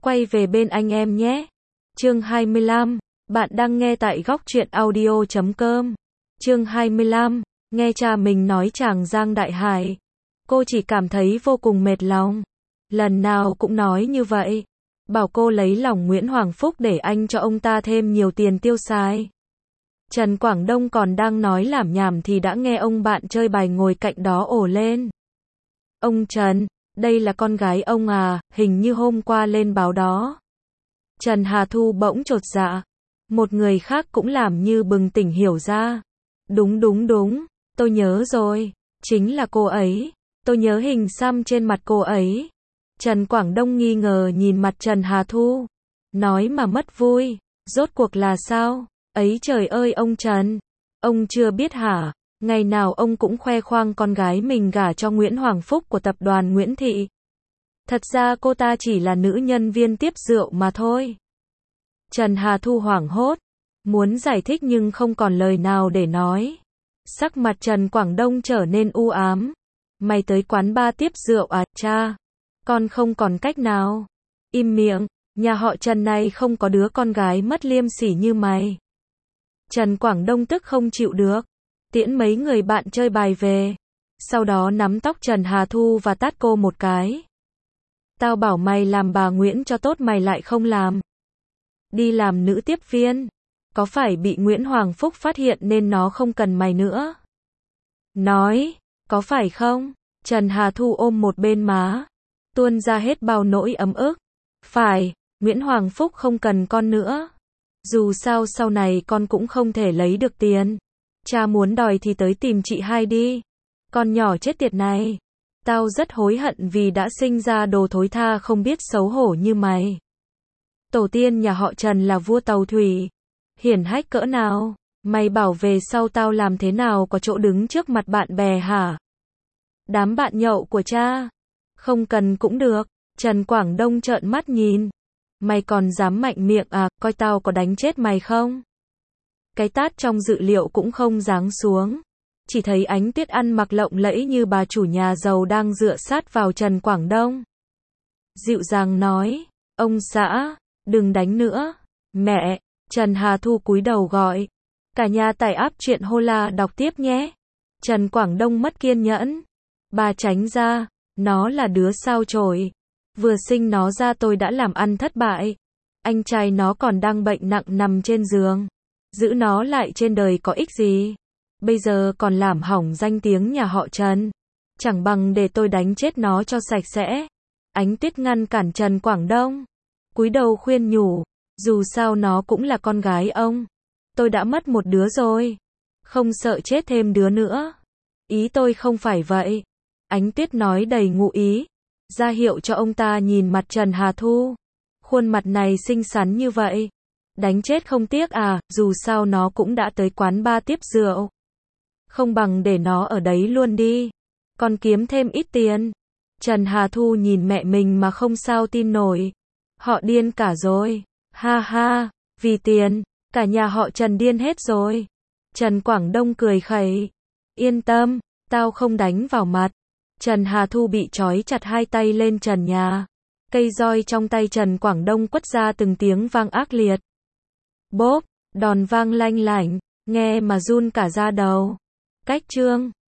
Quay về bên anh em nhé. Chương 25. Bạn đang nghe tại góc truyện audio.com. Chương 25. Nghe cha mình nói Tràng Giang Đại Hải. Cô chỉ cảm thấy vô cùng mệt lòng. Lần nào cũng nói như vậy. Bảo cô lấy lòng Nguyễn Hoàng Phúc để anh cho ông ta thêm nhiều tiền tiêu xài. Trần Quảng Đông còn đang nói lảm nhảm thì đã nghe ông bạn chơi bài ngồi cạnh đó ồ lên. Ông Trần, đây là con gái ông à, hình như hôm qua lên báo đó. Trần Hà Thu bỗng chột dạ. Một người khác cũng làm như bừng tỉnh hiểu ra. Đúng, tôi nhớ rồi, chính là cô ấy. Tôi nhớ hình xăm trên mặt cô ấy. Trần Quảng Đông nghi ngờ nhìn mặt Trần Hà Thu. Nói mà mất vui, rốt cuộc là sao? Ấy trời ơi ông Trần, ông chưa biết hả? Ngày nào ông cũng khoe khoang con gái mình gả cho Nguyễn Hoàng Phúc của tập đoàn Nguyễn Thị. Thật ra cô ta chỉ là nữ nhân viên tiếp rượu mà thôi. Trần Hà Thu hoảng hốt, muốn giải thích nhưng không còn lời nào để nói. Sắc mặt Trần Quảng Đông trở nên u ám. Mày tới quán bar tiếp rượu à, cha? Con không còn cách nào. Im miệng, nhà họ Trần này không có đứa con gái mất liêm sỉ như mày. Trần Quảng Đông tức không chịu được. Tiễn mấy người bạn chơi bài về. Sau đó nắm tóc Trần Hà Thu và tát cô một cái. Tao bảo mày làm bà Nguyễn cho tốt mày lại không làm. Đi làm nữ tiếp viên. Có phải bị Nguyễn Hoàng Phúc phát hiện nên nó không cần mày nữa? Nói, có phải không? Trần Hà Thu ôm một bên má. Tuôn ra hết bao nỗi ấm ức. Phải, Nguyễn Hoàng Phúc không cần con nữa. Dù sao sau này con cũng không thể lấy được tiền. Cha muốn đòi thì tới tìm chị hai đi. Con nhỏ chết tiệt này. Tao rất hối hận vì đã sinh ra đồ thối tha không biết xấu hổ như mày. Tổ tiên nhà họ Trần là vua tàu thủy. Hiển hách cỡ nào. Mày bảo về sau tao làm thế nào có chỗ đứng trước mặt bạn bè hả? Đám bạn nhậu của cha. Không cần cũng được. Trần Quảng Đông trợn mắt nhìn. Mày còn dám mạnh miệng à, coi tao có đánh chết mày không? Cái tát trong dự liệu cũng không giáng xuống. Chỉ thấy Ánh Tuyết ăn mặc lộng lẫy như bà chủ nhà giàu đang dựa sát vào Trần Quảng Đông. Dịu dàng nói, ông xã, đừng đánh nữa. Mẹ, Trần Hà Thu cúi đầu gọi. Cả nhà tải app truyện Hola đọc tiếp nhé. Trần Quảng Đông mất kiên nhẫn. Bà tránh ra, nó là đứa sao chổi. Vừa sinh nó ra tôi đã làm ăn thất bại. Anh trai nó còn đang bệnh nặng nằm trên giường. Giữ nó lại trên đời có ích gì? Bây giờ còn làm hỏng danh tiếng nhà họ Trần. Chẳng bằng để tôi đánh chết nó cho sạch sẽ. Ánh Tuyết ngăn cản Trần Quảng Đông. Cúi đầu khuyên nhủ. Dù sao nó cũng là con gái ông. Tôi đã mất một đứa rồi. Không sợ chết thêm đứa nữa. Ý tôi không phải vậy. Ánh Tuyết nói đầy ngụ ý. Ra hiệu cho ông ta nhìn mặt Trần Hà Thu. Khuôn mặt này xinh xắn như vậy. Đánh chết không tiếc à, dù sao nó cũng đã tới quán bar tiếp rượu. Không bằng để nó ở đấy luôn đi. Còn kiếm thêm ít tiền. Trần Hà Thu nhìn mẹ mình mà không sao tin nổi. Họ điên cả rồi. Ha ha, vì tiền, cả nhà họ Trần điên hết rồi. Trần Quảng Đông cười khẩy. Yên tâm, tao không đánh vào mặt. Trần Hà Thu bị trói chặt hai tay lên trần nhà. Cây roi trong tay Trần Quảng Đông quất ra từng tiếng vang ác liệt. Bốp, đòn vang lanh lảnh, nghe mà run cả da đầu. Cách chương